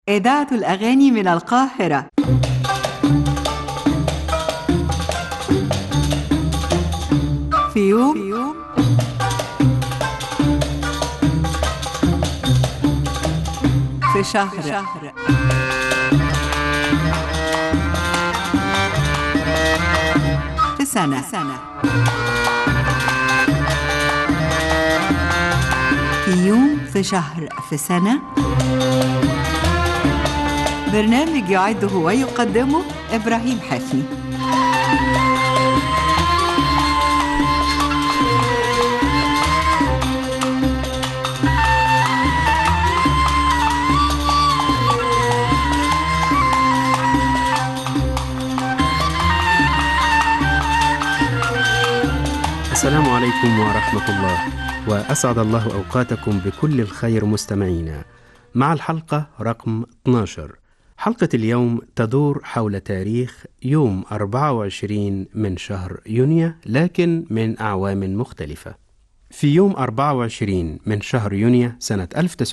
إذاعة الأغاني من القاهرة. في يوم في شهر في سنة في يوم في شهر في سنة. برنامج يعده ويقدمه إبراهيم حفني. السلام عليكم ورحمة الله، وأسعد الله أوقاتكم بكل الخير مستمعينا مع الحلقة رقم 12. حلقة اليوم تدور حول تاريخ يوم 24 من شهر يونيو، لكن من أعوام مختلفة. في يوم 24 من شهر يونيو سنة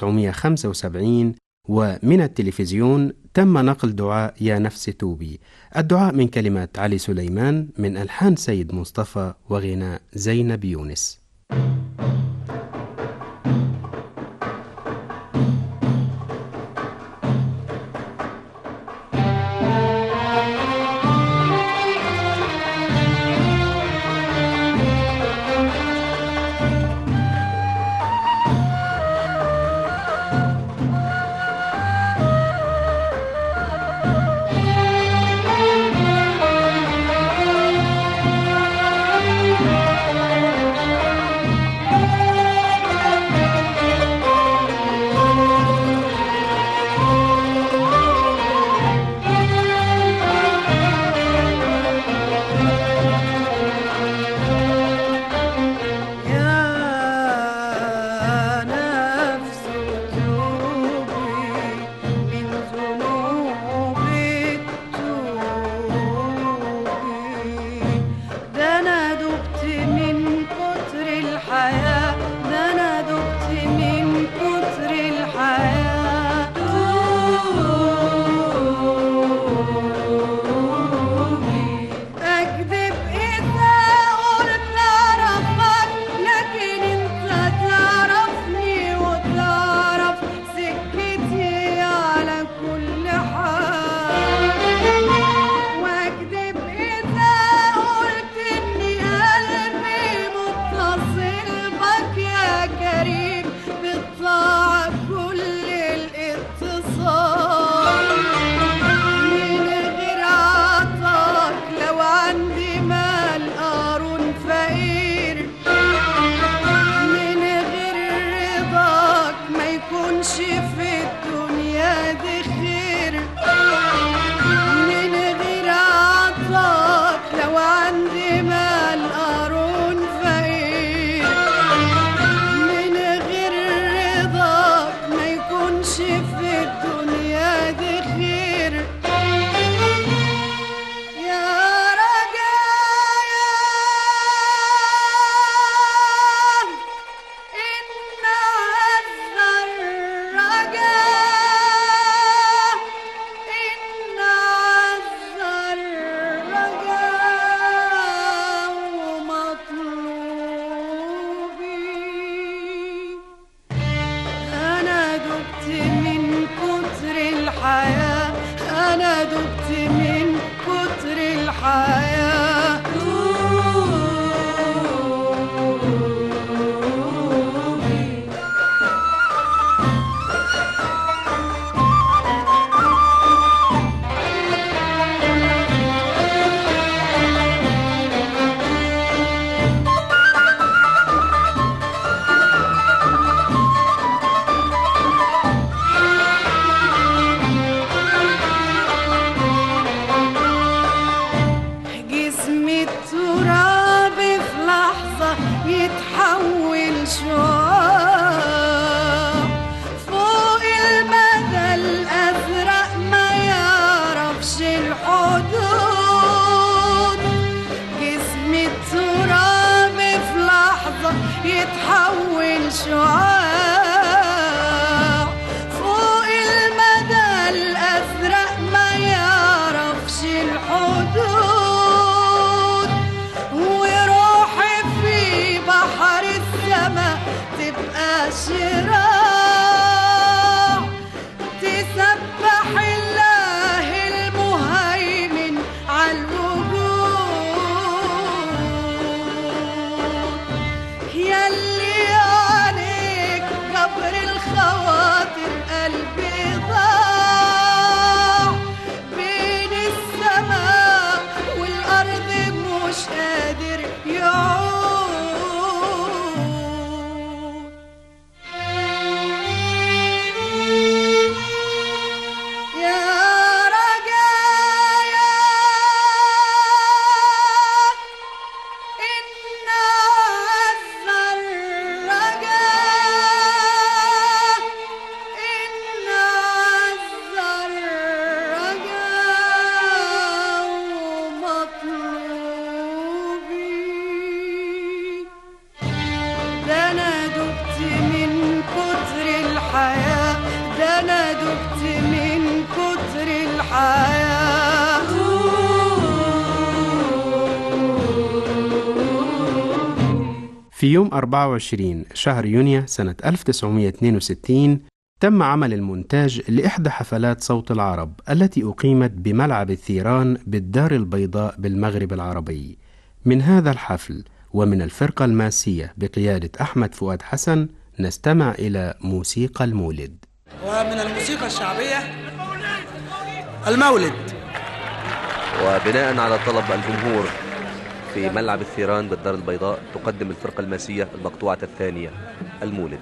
1975 ومن التلفزيون تم نقل دعاء يا نفس توبي. الدعاء من كلمات علي سليمان من ألحان سيد مصطفى وغناء زينب يونس. يتحول شعاع فوق المدى دقت من كتر الحياة. في يوم 24 شهر يونيو سنة 1962 تم عمل المونتاج لإحدى حفلات صوت العرب التي أقيمت بملعب الثيران بالدار البيضاء بالمغرب العربي. من هذا الحفل ومن الفرقة الماسية بقيادة أحمد فؤاد حسن نستمع إلى موسيقى المولد. ومن الموسيقى الشعبية المولد. وبناء على طلب الجمهور في ملعب الثيران بالدار البيضاء تقدم الفرقة الماسية المقطوعة الثانية المولد.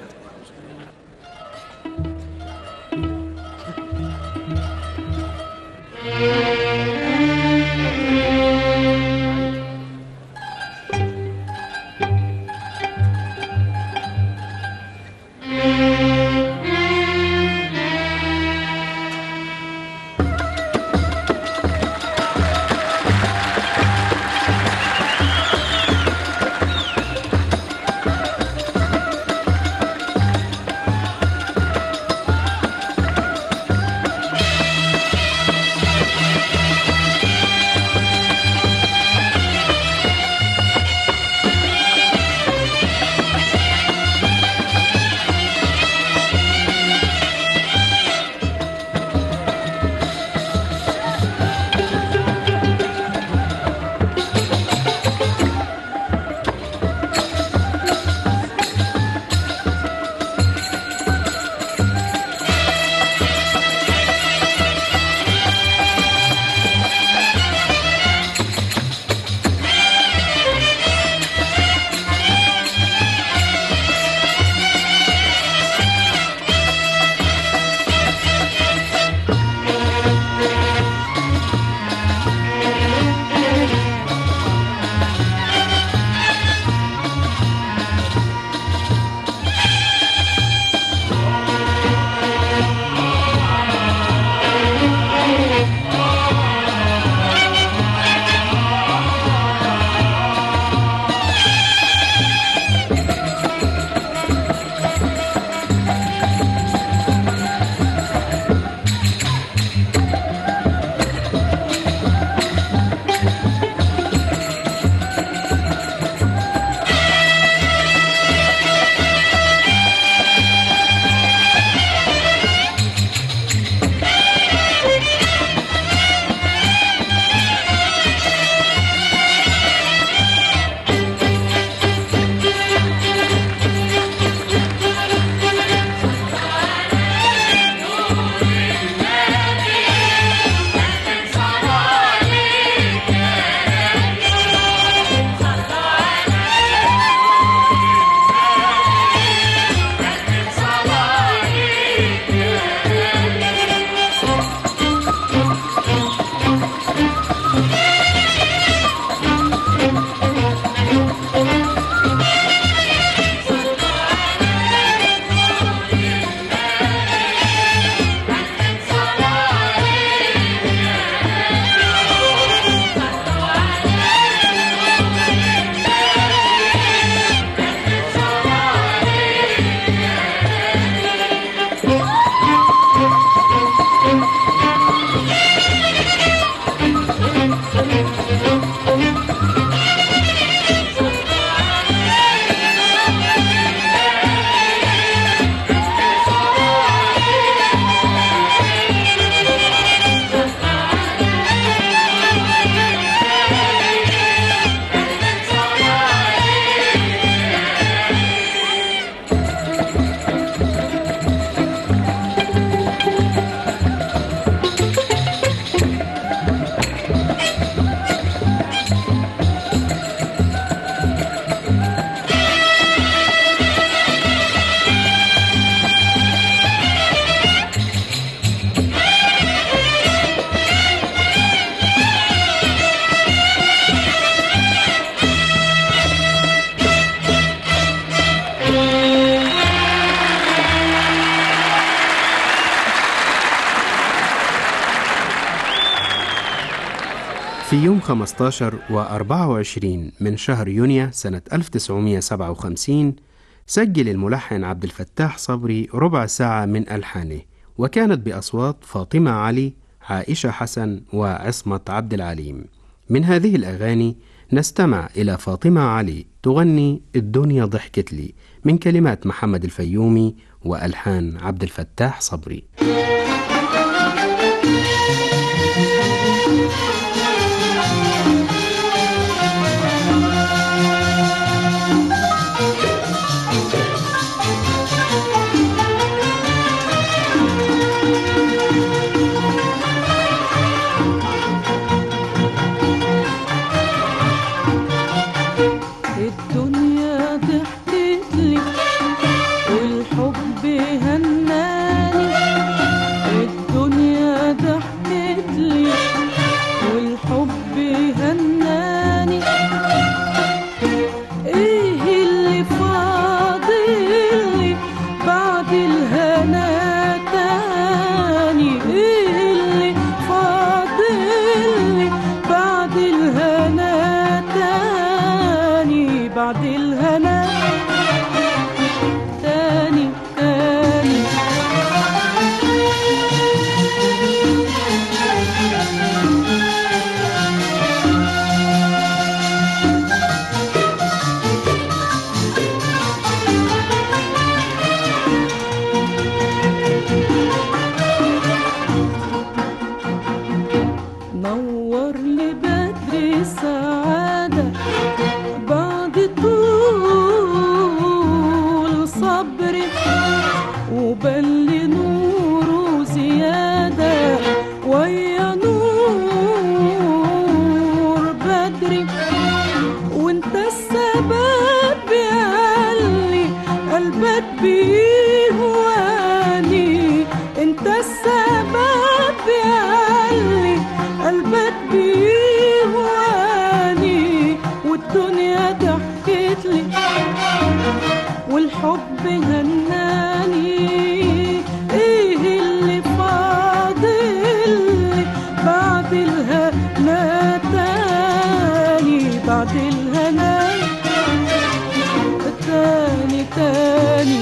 في يوم 15 و24 من شهر يونيو سنة 1957 سجل الملحن عبد الفتاح صبري ربع ساعة من ألحانه وكانت بأصوات فاطمة علي، عائشة حسن، وعصمت عبد العليم. من هذه الأغاني نستمع إلى فاطمة علي تغني الدنيا ضحكت لي، من كلمات محمد الفيومي وألحان عبد الفتاح صبري. الدنيا ضحكت لي والحب هناني، الدنيا ضحكت لي والحب هناني، ايه اللي فاضل بعد الهنا تاني، ايه اللي فاضل بعد الهنا تاني، بعد الهنا تاني تاني. نور لي بدر السعادة بعد طول صبري، وبل نوره زيادة ويا نور بدري، وانت السبب ياللي قلبك بيهواني، انت السبب ياللي قلبك بيهواني، والدنيا ضحكت لي والحب هناني، ايه اللي فاضل بعد الهنا تاني، بعد الهنا تاني تاني.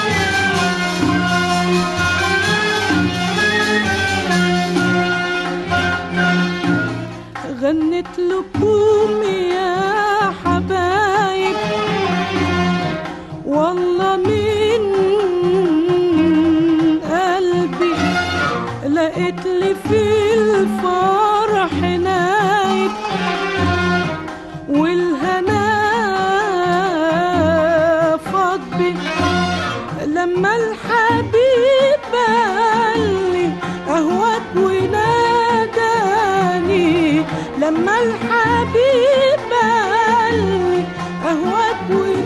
غنت لكم يا حبايب والله من قلبي، لقيت لي في الفرح نايب والهنا فاض بي، لما الحبيب قالي اهواك وناداني، لما الحبيب قالي اهواك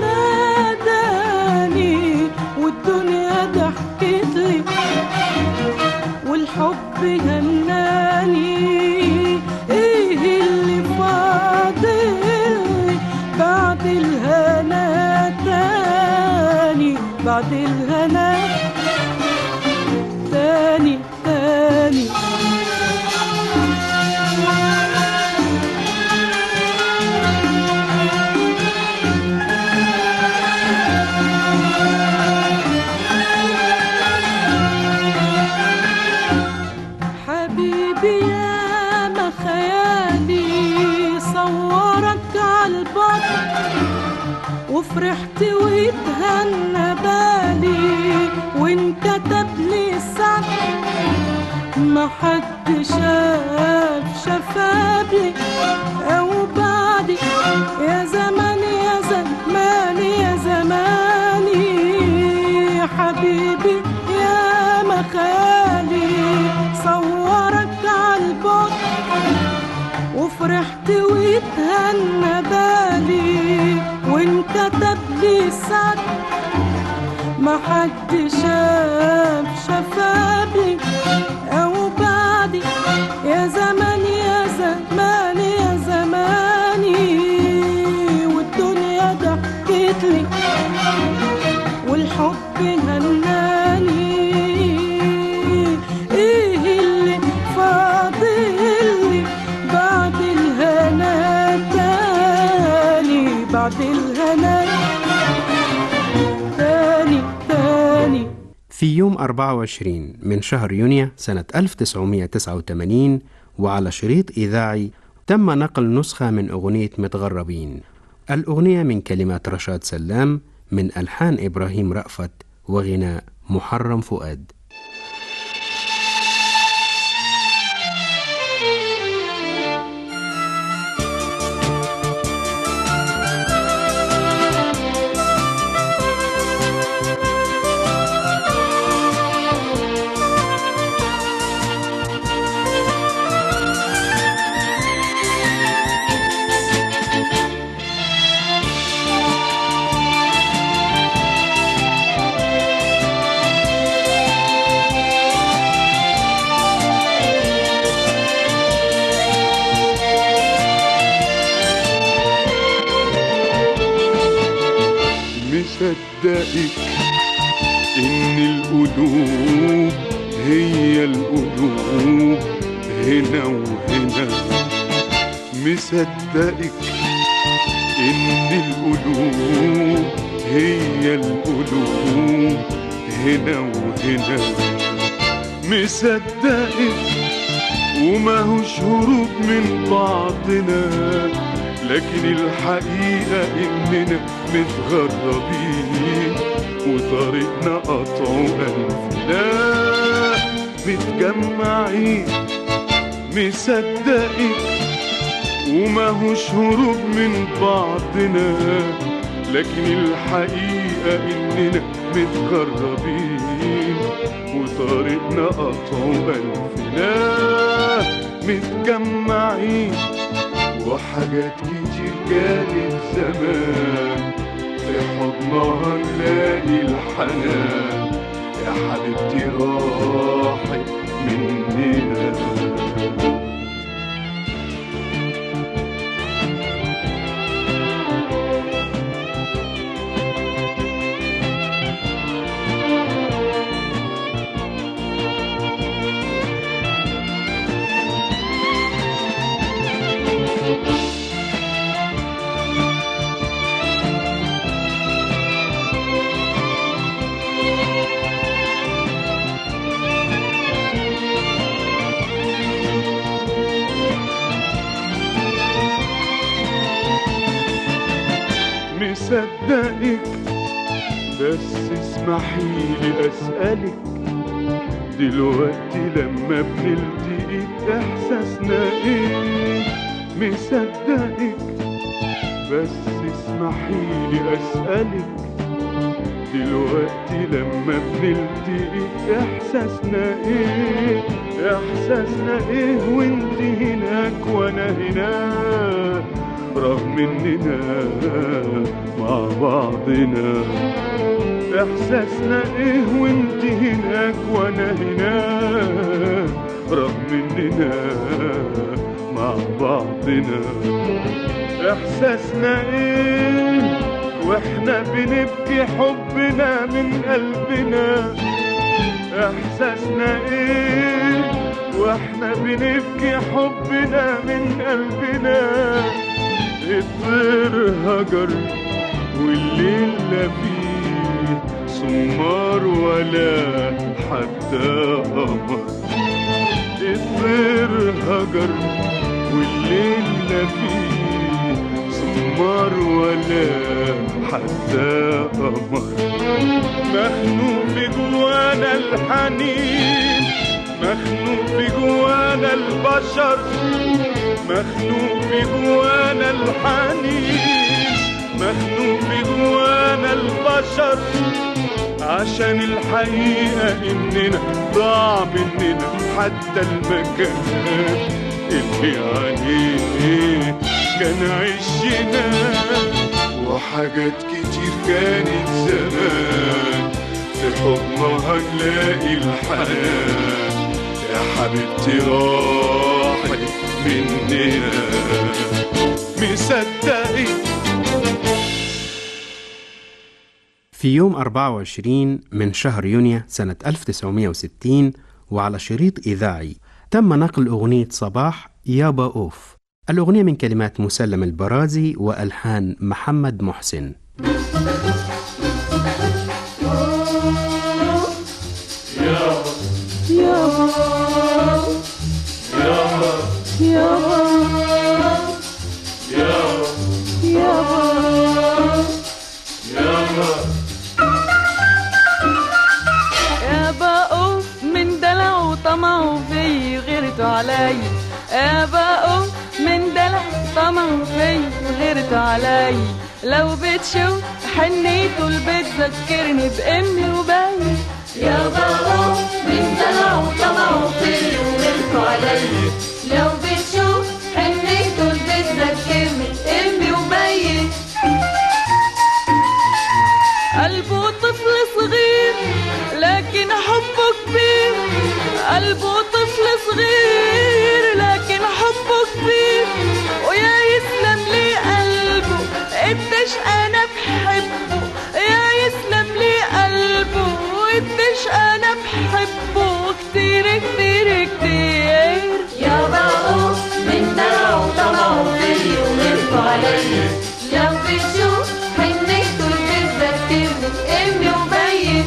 وناداني، والدنيا ضحكت لي والحب هناني، ايه اللي فاضل بعد الهنا تاني، بعد الهنا تاني تاني. حبيبي يا ما خيالي صورك عالبطن، وفرحت واتهنى بالي وانكتب لي السعد، ما حد شاف شفابي او بعدي، يا زمان يا زمان يا زماني، حبيبي يا ما خيالي صورك عالبطن، وفرحت واتهنى بالي وانكتب لي السعد، ما حد شاف شفابي او بعدي، يا زمان يا زمان يا زماني، والدنيا ضحكت لي والحب هناني، ايه اللي فاضل بعد الهنا تاني، بعد الهنا تاني تاني. في يوم 24 من شهر يونيو سنة 1989 وعلى شريط إذاعي تم نقل نسخة من أغنية متغربين. الأغنية من كلمات رشاد سلام من ألحان إبراهيم رأفت وغناء محرم فؤاد. مصدقك إن القلوب هي القلوب هنا وهنا، مصدقك إن القلوب هي القلوب هنا وهنا، مصدقك وماهوش هروب من بعضنا، لكن الحقيقة إننا متغربين وطريقنا قطعه ألفنا متجمعين، مصدقك وماهوش هروب من بعضنا، لكن الحقيقة إننا متغربين وطريقنا قطعه ألفنا متجمعين، وحاجات كتير كانت زمان في حضنها نلاقي الحنان، يا حبيبتي راحت مننا. مصدقك بس اسمحيلي أسألك، دلوقتي لما بنلتقي إحساسنا إيه؟ مصدقك بس اسمحيلي أسألك، دلوقتي لما بنلتقي إحساسنا إيه؟ إحساسنا إيه وإنت هناك وأنا هنا، رغم إننا مع بعضنا، إحساسنا إيه وإنت هناك وأنا هنا، رغم إننا مع بعضنا، إحساسنا إيه وإحنا بنبكي حبنا من قلبنا، إحساسنا إيه وإحنا بنبكي حبنا من قلبنا، الطير هجر والليل لا فيه سمار ولا حتى قمر، الطير هجر والليل لا فيه سمار ولا حتى قمر، مخنوق في جوانا الحنين، مخنوق في جوانا البشر، مخنوق في جوانا الحنين، مخنوق في جوانا البشر، عشان الحقيقة إننا ضاع مننا حتى المكان اللي عليه كان عشنا، وحاجات كتير كانت زمان في حضنها نلاقي الحنان، يا حبيبتي راحت مننا، مصدقك. في يوم 24 من شهر يونيو سنة 1960 وعلى شريط إذاعي تم نقل أغنية صباح يابا أوف. الأغنية من كلمات مسلم البرازي وألحان محمد محسن. طمعوا في غيرتوا علي، بقوا من دلع طمعوا في غيرتوا علي. لو بتشوف حنيته بتذكرني بأمي وبي، يا بقوا من دلع وطمعوا في غيرتوا علي. لو بتشوف حنيته بتذكرني بأمي وبي. قلبه طفل صغير لكن حبه كبير، قلبه طفل صغير لكن حبه كبير، ويا يسلم لي قلبه قديش انا بحبه، يا يسلم لي قلبه قديش انا بحبه كتير كتير كتير. يا بقوا من دلع وطمعوا في وغيرتوا علي. لو بتشوف حنيته بتذكرني بأمي وبي.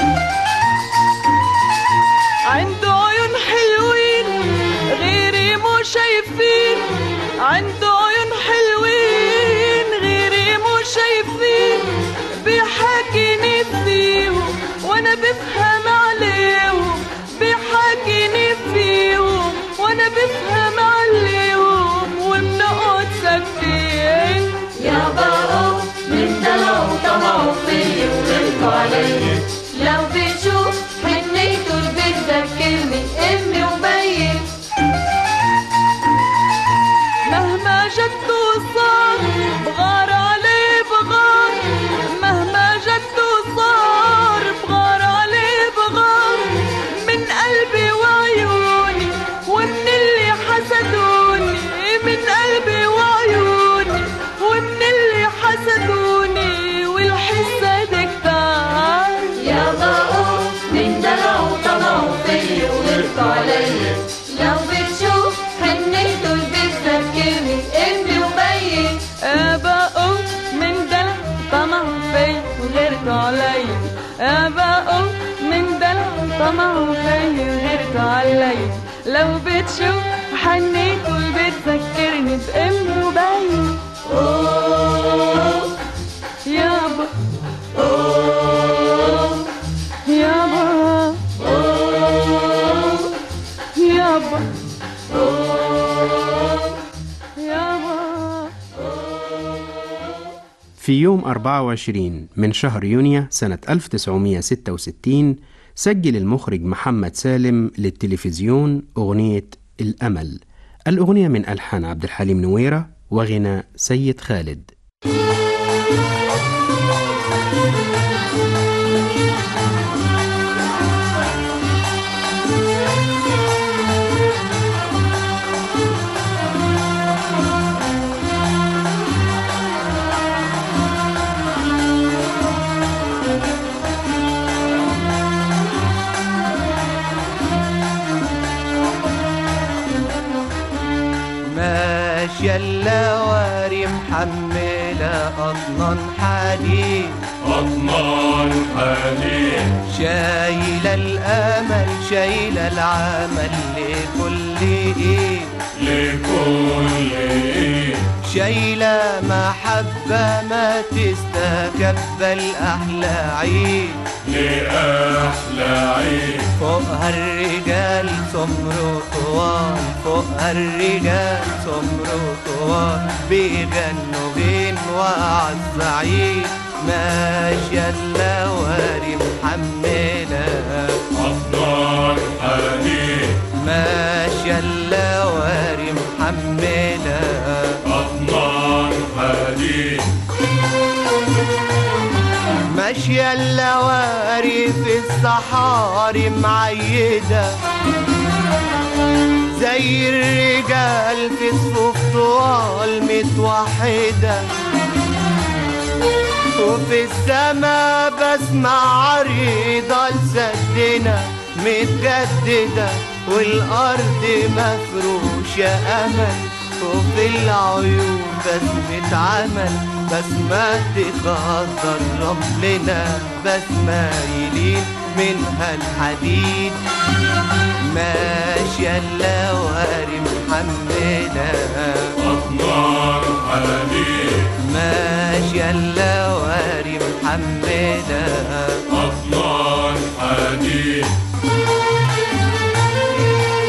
عنده عيون حلوين غيري مو شايفين، عنده عيون حلوين غيري مو شايفين، بيحاكيني فيهم وانا بفهم عليهم، بيحاكيني فيهم وانا بفهم عليهم، وبنقعد ساكتين. يا بقوا من دلع وطمعوا في وغيرتوا علي. لو بتشوف حنيته بتذكرني أمي وبي. مهما جدو صار بغار عليه بغار، مهما جدو صار بغار عليه بغار، من قلبي وعيوني ومن اللي حسدوني، من قلبي وعيوني ومن اللي حسدوني، والحسد كتار. يا بقوا من دلع وطمعوا في وغيرتوا علي. لو بتشوف حنيته بتذكرني بأمي وبي. بقوا من دلع طمعوا في وغيرتوا علي، بقوا من دلع طمعوا في وغيرتوا علي. لو بتشوف حنيته بتذكرني بأمي وبي. يابا يابا يابا يابا. في يوم 24 من شهر يونيو سنة 1966 سجل المخرج محمد سالم للتلفزيون أغنية الأمل. الأغنية من ألحان عبد الحليم نويرة وغناء سيد خالد. ماشية اللواري محملة أطنان حديد، أطنان حديد، شايلة الأمل شايلة العمل لكل إيد، لكل إيد، شايلة محبة ما تستكبل أحلى عيد، لأحلى عيد. فوقها الرجال سمر طوال، فوقها الرجال سمر طوال، بيغنوا غنوة عالصعيد. ماشية اللواري محملة أطنان حديد، ماشية اللواري محملة أطنان حديد، ماشية اللواري في الصحاري معيدة، زي الرجال في صفوف طوال متوحدة، وفي السما بسمع عريضة لسدنا متجددة، والأرض مفروشة أمل، وفي العيون بسمة عمل، بسمة تخضر رملنا، بسمة يلين منها الحديد. ماشية اللواري محملة أطنان حديد، ماشية اللواري محملة أطنان حديد،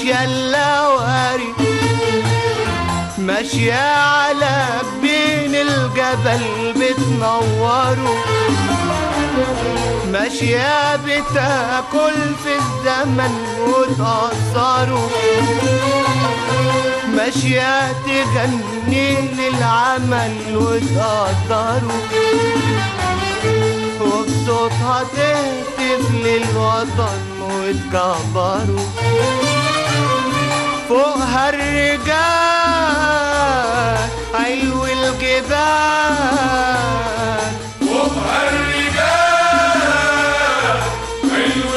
ماشية اللواري ماشية على بين الجبل بتنوروا، ماشية بتاكل في الزمن وتأثروا، ماشية تغني للعمل وتقدروا، وبصوتها تهتف للوطن وتكبروا. فوقها الرجال علو الجبال، فوقها الرجال علو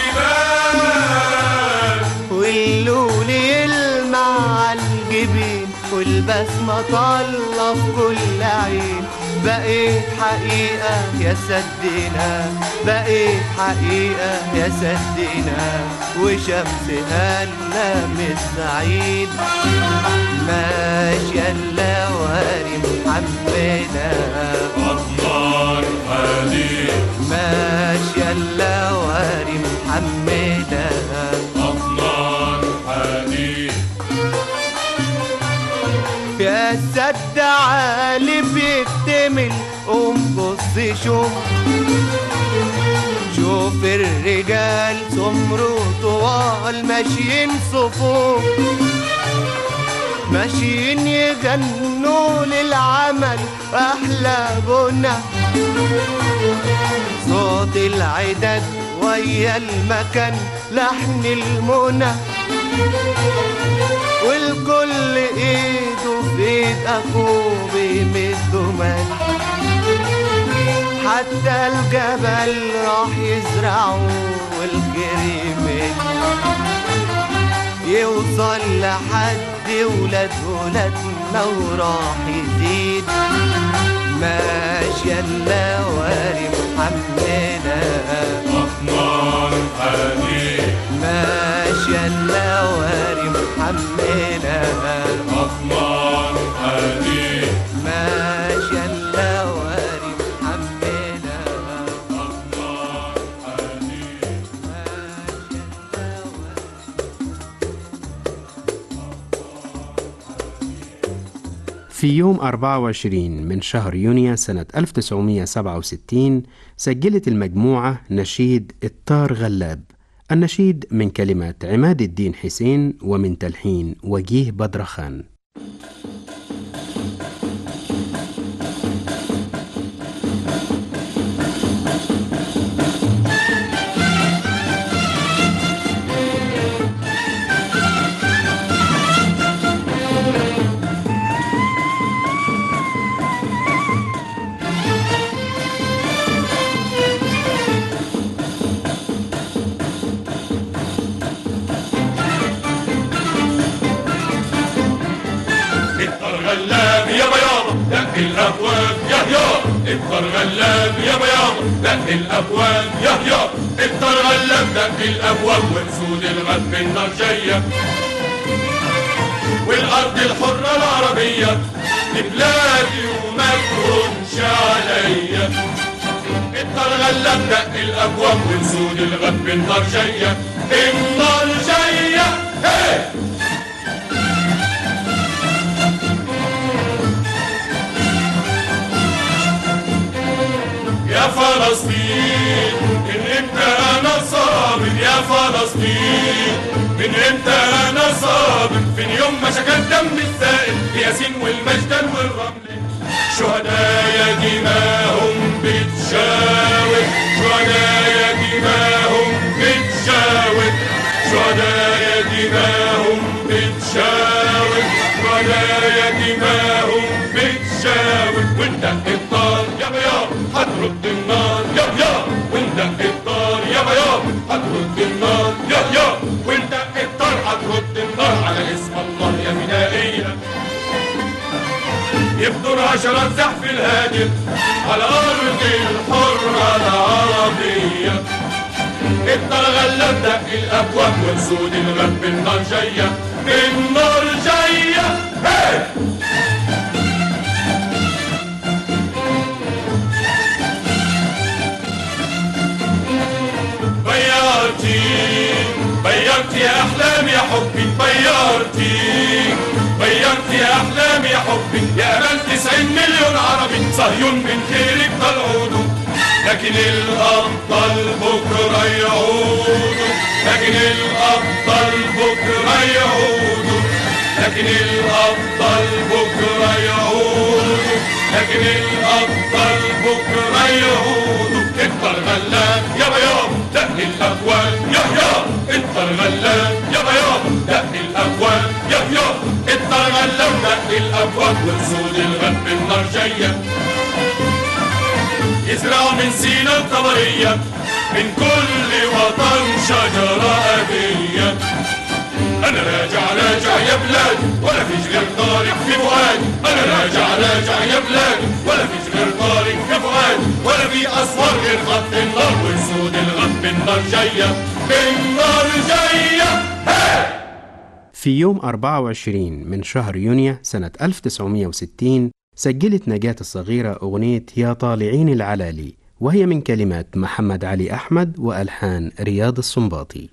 الجبال، واللول يلمع على الجبين والبسمة طالة في كل عين. بقيت حقيقة يا سدنا، بقيت حقيقة يا سدنا، وشمسها اللام السعيد. ماشية اللواري محملة أطنان حديد، ماشية اللواري محملة أطنان حديد. يا سد عالي بيكتمل، قوم بص شوف، شوف الرجال سمر وطوال ماشيين صفوف، ماشيين يغنوا للعمل أحلى غنى. صوت العدد ويا المكان لحن المنى، والكل ايده في ايد اخوه بيمدوا مال. حتى الجبل راح يزرعوا والكريم يوصل لحد ولاد ولادنا وراح يزيد. ماشية اللواري محملة أطنان حديد، ماشية اللواري محملة أطنان حديد، ماشية اللواري محملة أطنان حديد. في يوم 24 من شهر يونيو سنة 1967 سجلت المجموعة نشيد الطار غلاب. النشيد من كلمات عماد الدين حسين ومن تلحين وجيه بدرخان. غلاب يا بياضة دق الأبواب يا هيا، افطر غلاب يا بياضة دق الأبواب يا هيا، افطر غلاب دق الأبواب واسود الغد النار جاية، والأرض الحرة العربية لبلادي وما تكونش عليا. افطر غلاب دق الأبواب واسود الغد النار جاية، النار جاية. هي يا فلسطين من امتى انا صابر، يا فلسطين من امتى انا صابر، فين يوم ما شكت دم السائل في ياسين والمجدل والرمل. شهدايا دماهم بتشاور، شهدايا دماهم بتشاور، شهدايا دماهم بتشاور، شهدايا دماهم بتشاور. وندق الطار يا بياض هترد النار يا بياض، وندق الطار يا بياض هترد النار يا بياض، وندق الطار هترد النار على اسم الله يا فدائية. يبدر عشرات زحف الهاجر على أرض الحرة العربية. افطر غلاب دق الأبواب واسود الغد النار جاية، النار جاية. هي طيرت يا أحلام يا حبي طيرتي يا أحلام يا حبي يا أمل 90 مليون عربي صهيون من خيرك طلعودوا لكن الأبطال بكرة يعودوا لكن الأبطال بكرة يعودوا لكن الأبطال بكرة يعودوا لكن الأبطال بكرة يعودوا انت الغلاب يا بياض دق الأكوان يا انت الغلاب يا بياض دق الأكوان يا انت الغلاب دق الأكوان وسود الغد بالنار جاية يزرعوا من سينا الطبرية من كل وطن شجرة أبية أنا راجع يا بلاد ولا فيش غير طارق في فؤاد أنا راجع يا بلاد ولا فيش غير طارق في فؤاد ولا في أسوار غير خط النار وسود الغد بالنار جاية بالنار جاية في يوم 24 من شهر يونيو سنة 1960 سجلت نجاة الصغيرة أغنية يا طالعين العلالي وهي من كلمات محمد علي أحمد وألحان رياض السنباطي.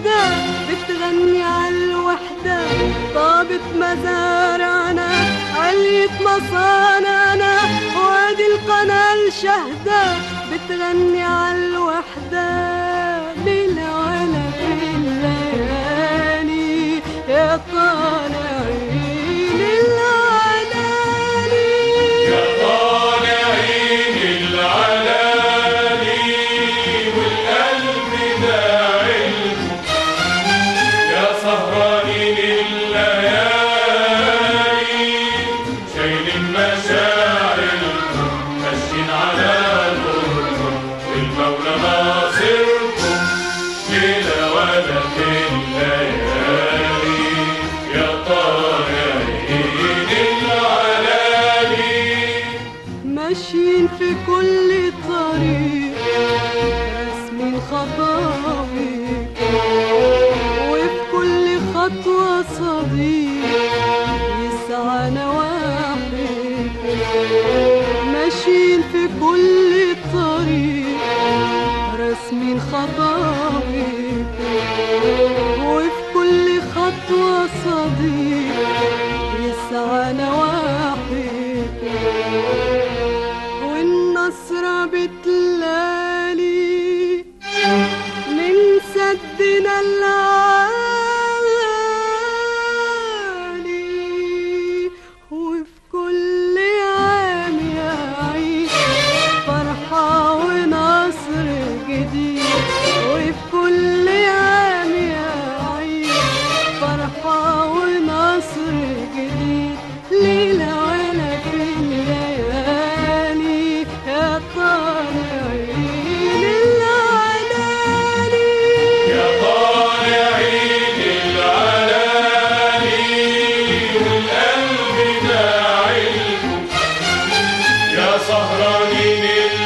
بتغني عالوحدة طابت مزارعنا مليت مصانعنا، وادي القناة الشهدة بتغني عالوحدة للعلا في الليالي يا طالعين العلالي يا طالعين العلالي والقلب داعلكم يا سهرانين الليالي شايلين مشاعركم ماشيين على نوركم والمولى ناصركم ليلة ولا في الليالي يا طالعين العلالي ماشيين في كل طريق راسمين خطاويك وفي كل خطوة صديق يسعى نواحيك ماشيين في كل طريق راسمين خطاويك وفي كل خطوة صديق يسعى نواحيك والنصرة بتلالي من سدنا العالي وفي كل عام يعيش فرحة ونصر جديد وفي كل عام يعيش فرحة ونصر جديد ليلة ولا في الليالي يا طالعين العلالي يا طالعين العلالي والقلب داعلكم يا سهرانين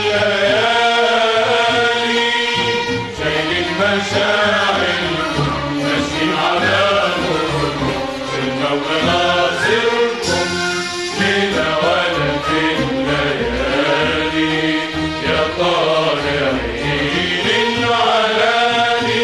الليالي شايلين مشاعركم ماشيين على نوركم المولى ناصركم ليلة ولا في الليالي يا طالعين العلالي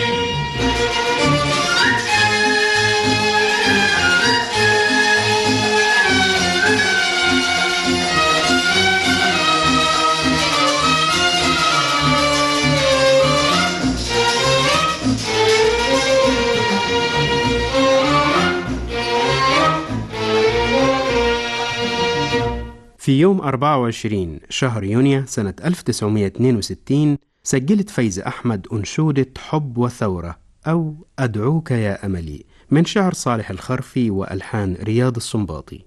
في يوم 24 شهر يونيو سنة 1962 سجلت فايزة أحمد أنشودة حب وثورة أو أدعوك يا أملي من شعر صالح الخرفي وألحان رياض السنباطي.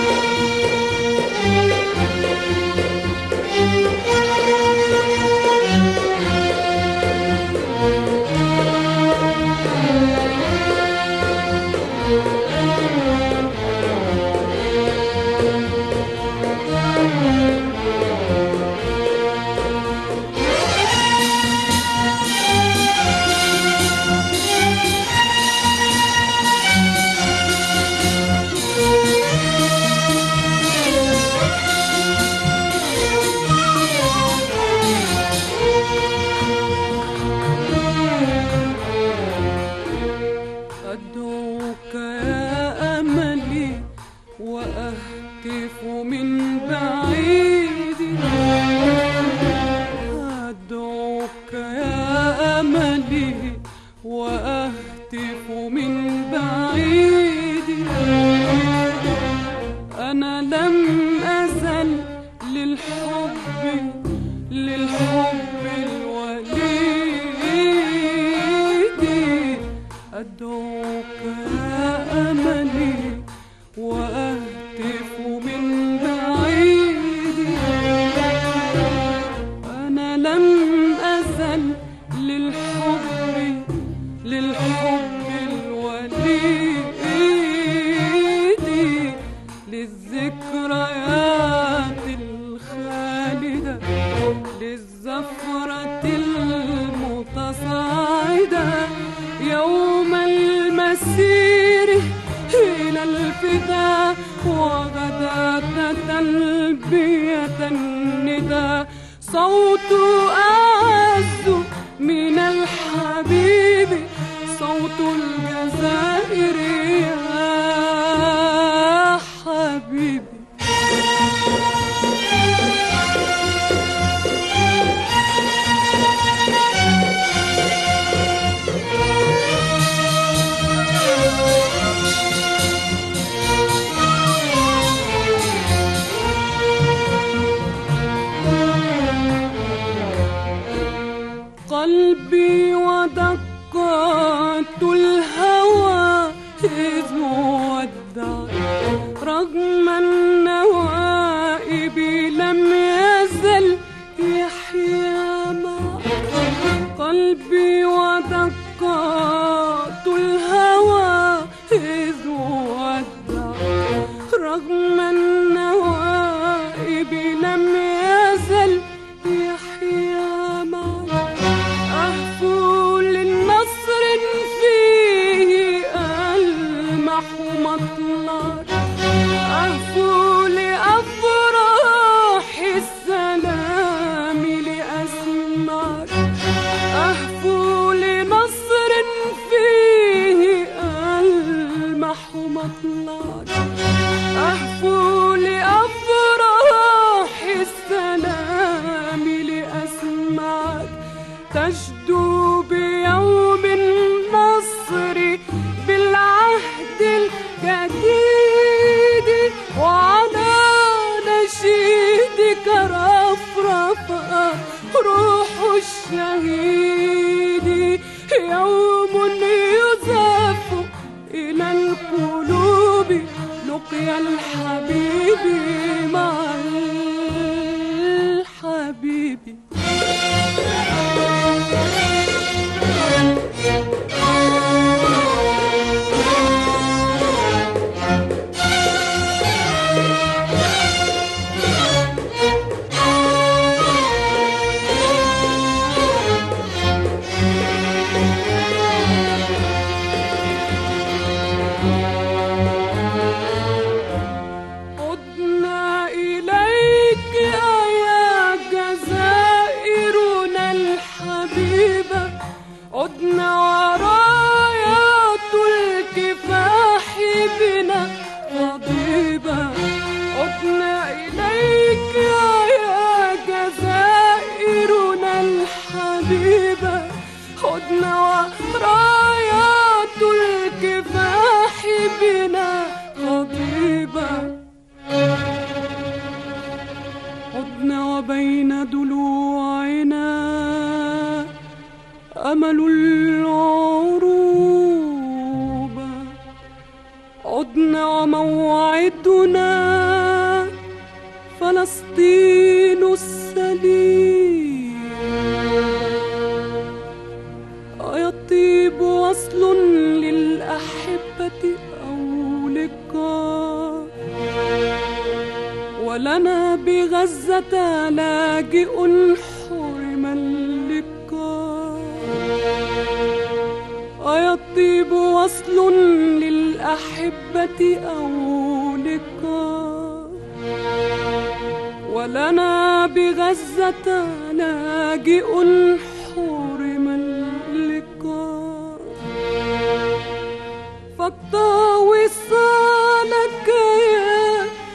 أدعوك يا أملي وأهتف من بعيد أدعوك يا أملي وأهتف من بعيد أنا لم أزل للحب الوليد أدعوك يا أملي وأهتف من بعيد أنا لم أزل للحب الوليد للذكريات الخالدة للزفرة المتصاعدة يوم المسير إلى الفداء وغدا تلبية الندى صوت أعز من الحبيب صوت الجزائر يا حبيب نشيدك رفرفة روح الشهيد يوم يزف إلى القلوب لقيا الحبيب مع الحبيب. عدنا ورايات الكفاح بنا غضيبة. عدنا إليك يا جزائرنا الحبيبة. عدنا ورايات الكفاح بنا غضيبة. عدنا وبين ضلوعنا أمل العروبة. عدنا وموعدنا فلسطين السليم. أيطيب وصل للأحبة أو لقاء ولنا بغزة لاجئ حرم اللقاء. أيطيب وصل للأحبة أو لقاء ولنا بغزة لاجئ حرم اللقاء. فاقطع وصالك يا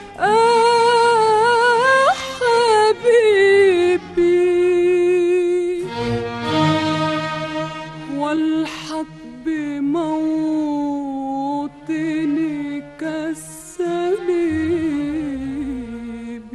حبيبي والحق بموطنك السليب.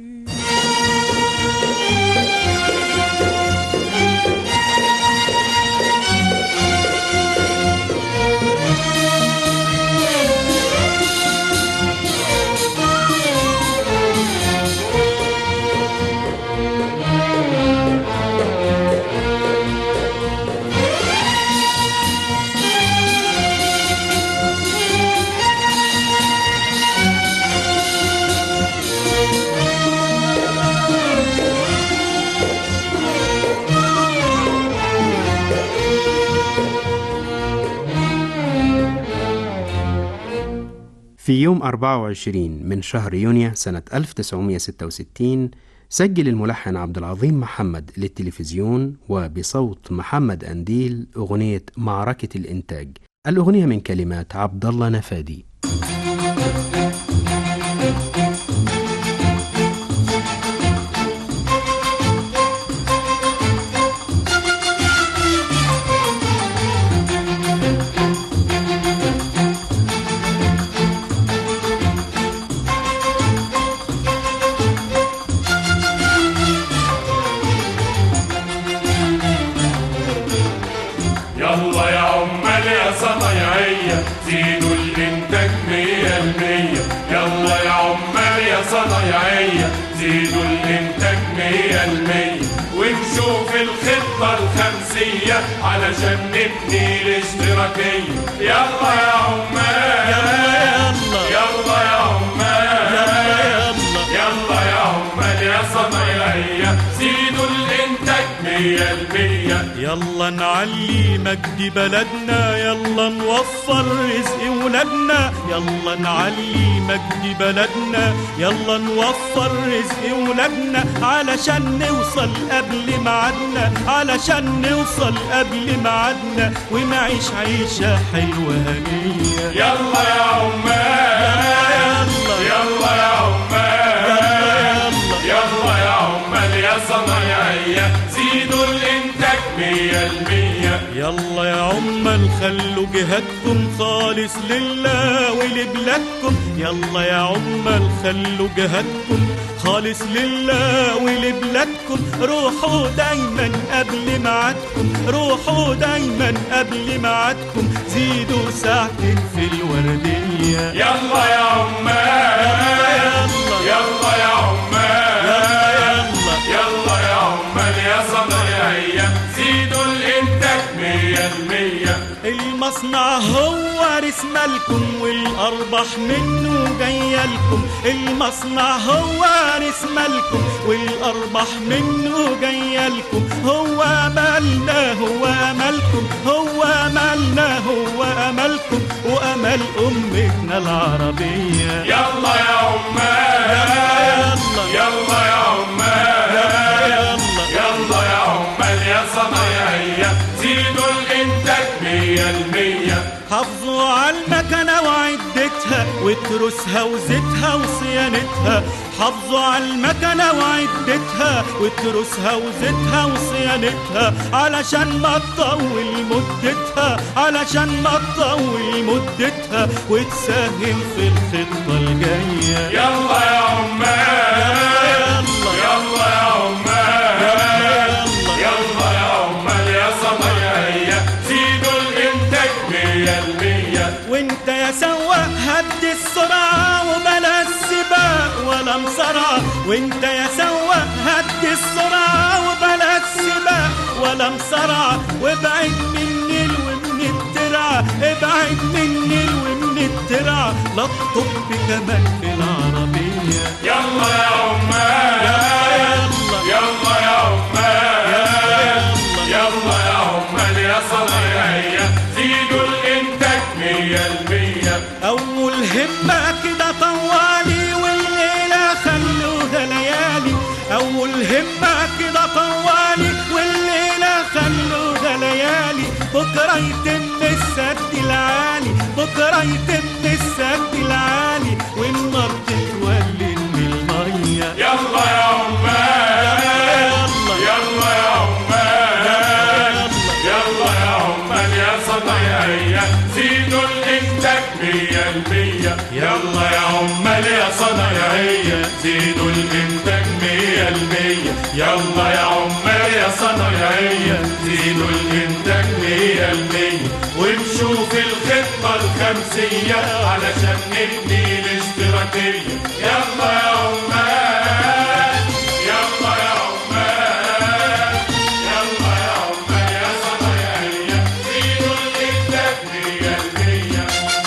في يوم 24 من شهر يونيو سنة 1966 سجل الملحن عبد العظيم محمد للتلفزيون وبصوت محمد أنديل أغنية معركة الإنتاج. الأغنية من كلمات عبد الله نفادي. يلا يا عمال يا صنايعية زيدوا الإنتاج 100%. يلا يا عمال يا صنايعية زيدوا الإنتاج 100%. ونشوف الخطة الخمسية علشان نبني الاشتراكية. يلا يا عمال يلا يا عمال يلا يا عمال يا صنايعية زيدوا الإنتاج 100%. يلا نعلي مجد بلدنا، يلا نوفر رزق ولادنا. يلا نعلي مجد بلدنا، يلا نوفر رزق ولادنا علشان نوصل قبل ميعادنا، علشان نوصل قبل ميعادنا ونعيش عيشة حلوة هنية. يلا يا عمال يلا يا عمال يلا يا عمال يا صنايعية زيدوا الإنتاج 100%. يلا يا عمال خلوا جهادكم خالص لله ولبلادكم. يلا يا عمال خلوا جهادكم خالص لله ولبلادكم، روحوا دايما قبل ميعادكم، روحوا دايما قبل ميعادكم، زيدوا ساعتين في الوردية. يلا يا عمال، يلا يا عمال، يلا يا عمال يا صنايعية، زيدوا الإنتاج 100%. المصنع هو رسم لكم والأرباح منه جاية لكم، المصنع هو رسم لكم والأرباح منه جاية لكم، هو أملنا هو أملكم، هو أملنا هو أملكم وأمل أمتنا العربية. يلا يا عمال، يلا يا عمال، يلا يا عمال يا صنايعية، زيدوا الإنتاج 100%. حافظوا على المكنة وعدتها وتروسها وزيتها وصيانتها، حافظوا على المكنة وعدتها وتروسها وزيتها وصيانتها، علشان ما تطول مدتها، علشان ما تطول مدتها وتساهم في الخطة الجاية. يلا يا عمال، يلا يا عمال، يلا يا عمال يا صنايعية، زيدوا الإنتاج 100%. وانت يا سواق هدي السرعة وبلا السباق ولا مصارعة، وانت يا سواق هدي السرعة وبلا السباق ولا مصارعة، وابعد مني ومن الترعة، ابعد مني ومن الترعة، لا تطب كمان في العربية. يلا يا عمال، يلا يا عمال، يلا يا عمال يا صنايعية، زيدوا الإنتاج 100%. أول همة كده طوالي والليلة خلوها ليالي، أول همة كده طوالي والليلة خلوها ليالي، بكرة يتم السد العالي، بكرة يتم السد العالي والنار تتولد من المية. يلا يا عمال، يلا يا عمال، يلا يا عمال يا صنايعية، زيدوا الإنتاج 100%. يلا يا عمال يا صنايعية، زيدوا الإنتاج 100%. يلا يا عمال يا صنايعية، زيدوا الإنتاج 100%. ونشوف الخطة الخمسية علشان نبني الاشتراكية. يلا يا عمال، يلا يا عمال، يلا يا عمال يا صنايعية، زيدوا الإنتاج 100%.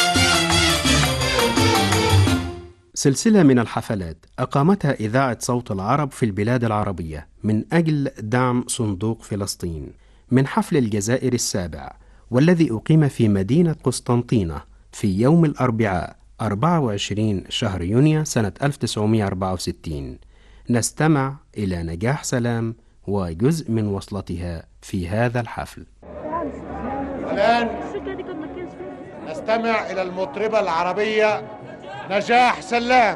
سلسلة من الحفلات أقامتها إذاعة صوت العرب في البلاد العربية من أجل دعم صندوق فلسطين، من حفل الجزائر السابع والذي أقيم في مدينة قسطنطينة في يوم الأربعاء 24 شهر يونيو سنة 1964. نستمع إلى نجاح سلام وجزء من وصلتها في هذا الحفل. والآن نستمع إلى المطربة العربية نجاح سلام.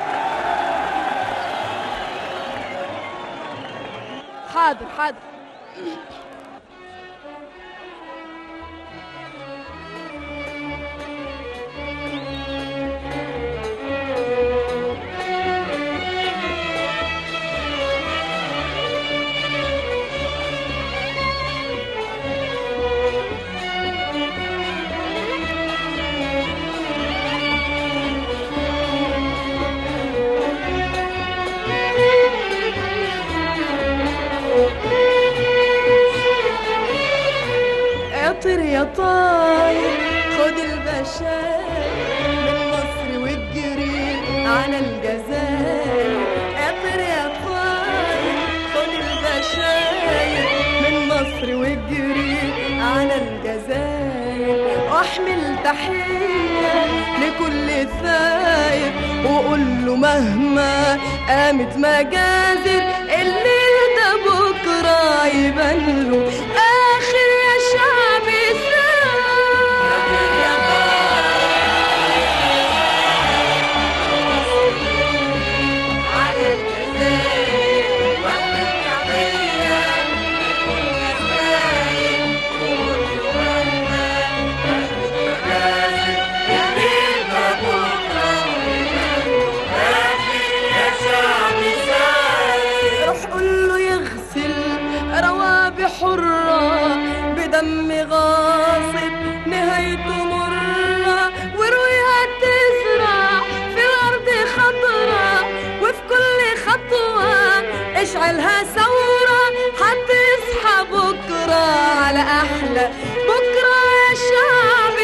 حاضر حاضر. اطير يا طاير خد البشاير من مصر وتجري على الجزائر، اطير يا طاير خد البشاير من مصر وتجري على الجزائر، واحمل تحية لكل ثاير وقول له مهما قامت مجازر الليل ده بكرة يبان له آخر يا شعبي على الجزائر وقت التحية لكل ثاير وقول له مهما قامت مجازر الليل ده بكرة يبان له آخر يا شعبي نشعلها ثورة هتصحى بكرة على أحلى بكرة يا شعب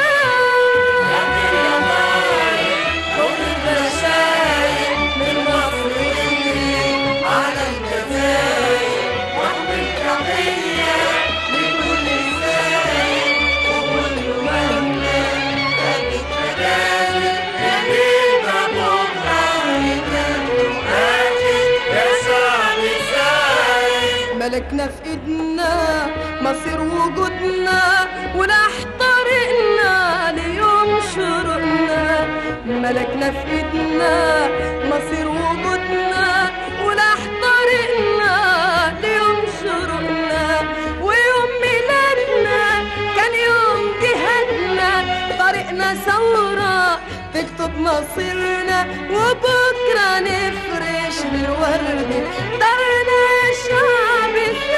ملكنا في ايدنا مصير وجودنا ولاح طريقنا ليوم شروقنا. ملكنا في ايدنا مصير وجودنا ولاح طريقنا ليوم شروقنا. ويوم ميلادنا كان يوم جهادنا طريقنا ثورة تكتب مصيرنا وبكرة نفرش بالورد دارنا يا شعب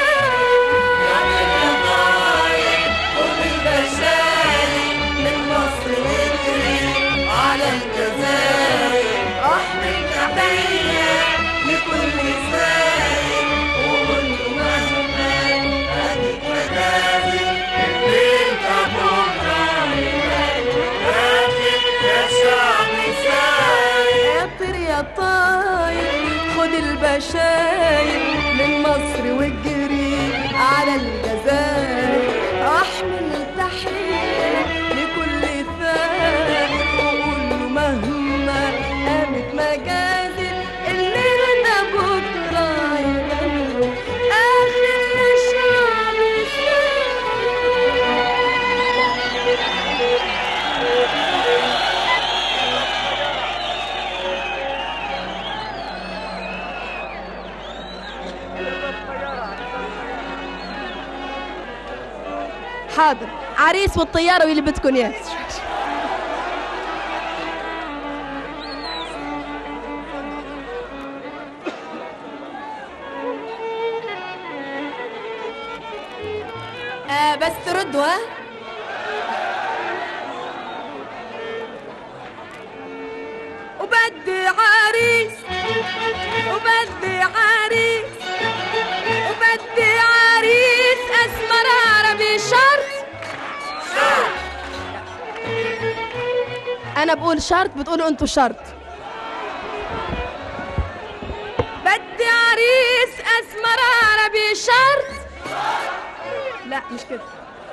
البشاير من مصر والجري على الجزائر. احمل تحية لكل ثائر واقول له مهما قامت مجازر الليل ده بكره يبقى اخر شعب حاضر. عريس والطيارة واللي بدكن اياه. بس تردوا ها. وبدي عريس وبدي عريس وبدي عريس اسمر عربي شرط. انا بقول شرط بتقولوا انتوا شرط. بدي عريس اسمر عربي شرط. لا مش كده.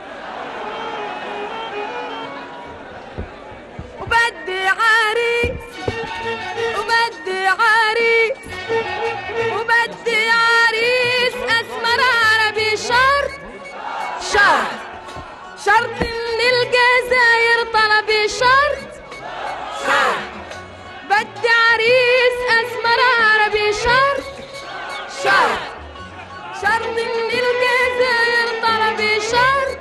وبدي عريس وبدي عريس وبدي عريس اسمر عربي شرط. شرط من الجزائر طلبي شرط. بدي عريس اسمر عربي شرط. شرط من الجزائر طلبي شرط.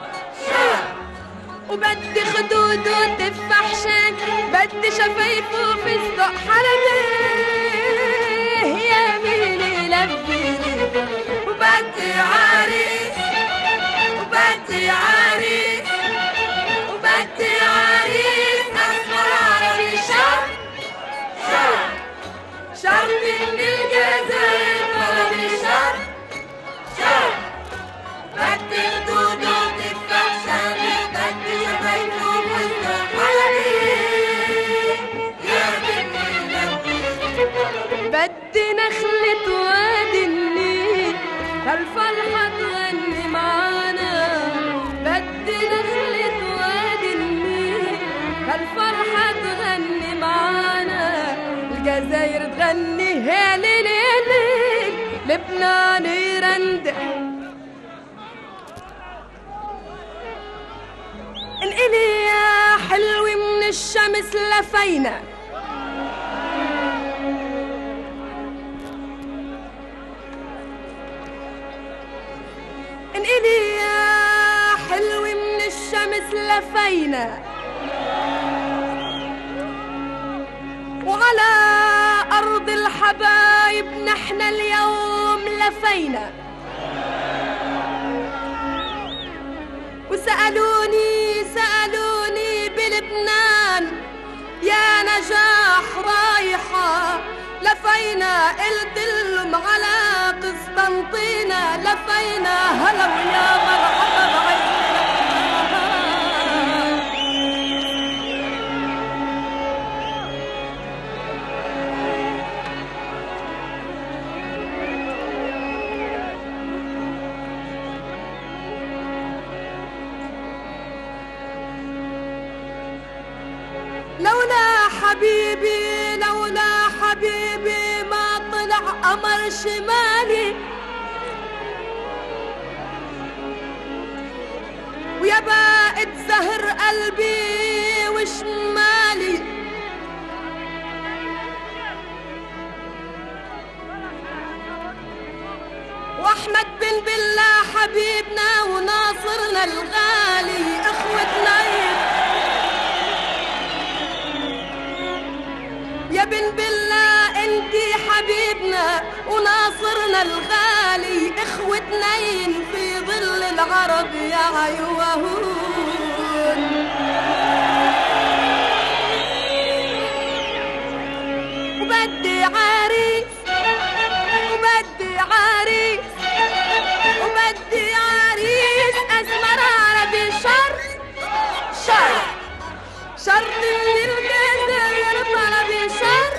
وبدي خدود وتفاح شان بدي شفايف وفستق حلبيه يا ميلي لبيني. وبدي عريس وبدي عريس وبدي عريس اسمر عربي شرط. شرط من الجزائر طلبي شرط. بدي خدود وتفاح شان بدي شفايف وفستق حلبيه يا ميلي لبيني. بدي نخلة وادي النيل هالفرحة تغني معانا. بدي نخلة وادي النيل هالفرحة تغني معانا. الجزائر تغني هالي ليلي لبنان يرندح. انقلي يا حلوة من الشمس لفينا. انقلي يا حلوة من الشمس لفينا. وعلى أرض الحبايب نحن اليوم لفينا. وسألوني بلبنان يا نجاح رايحة لفينا. لفينا قلت لهم على قسطنطينة لفينا هلا ويا مرحبا بعينا. لولا حبيبي ما طلع قمر شمالي ويا باقت زهر قلبي وشمالي واحمد بن بالله حبيبنا وناصرنا الغالي اخوتنا يا بن بالله انتي حبيبنا وناصرنا الغالي اخوتنين في ظل العرب يا عيوهون. وبدي عريس وبدي عريس وبدي عريس اسمر عربي شرط من الجزائر طلبي شرط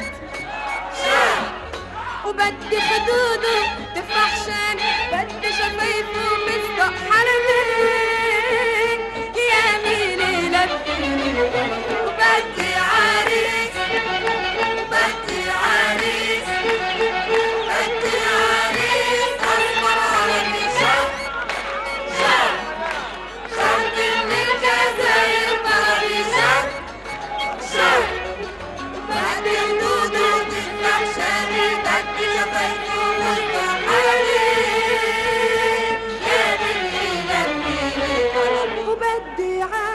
وبدي خدوده تفحشان بدي شفايفه مصدق حلبين يا ميلي لبيني. وبدي عريس بدي عريس بدي عريس أسمر عربي شرط من الجزائر طلبي شرط بدي خدوده تفحشان بدي شفايفه مصدق حلبين يا ميلي لبيني. وبدي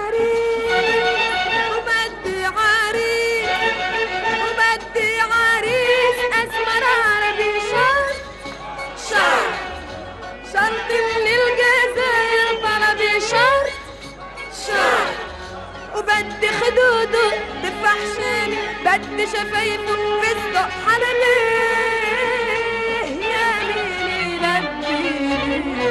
عريس أسمر عربي شرط من الجزائر طلبي شرط وبدي خدوده تفحشاني بدي شفايفه فستق حلبيه يا ميلي لبيني.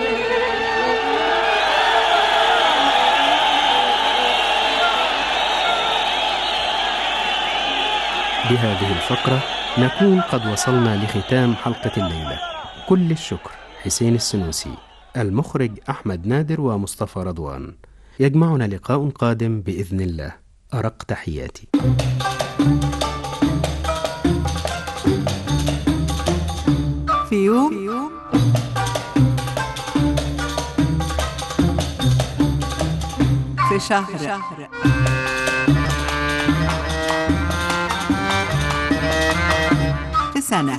بهذه الفقرة نكون قد وصلنا لختام حلقة الليلة. كل الشكر حسين السنوسي، المخرج أحمد نادر ومصطفى رضوان. يجمعنا لقاء قادم بإذن الله. أرق تحياتي. في يوم في شهر في سنة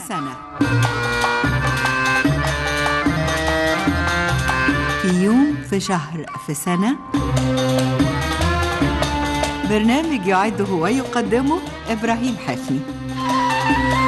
في يوم في شهر في سنة. برنامج يعده ويقدمه إبراهيم حفني.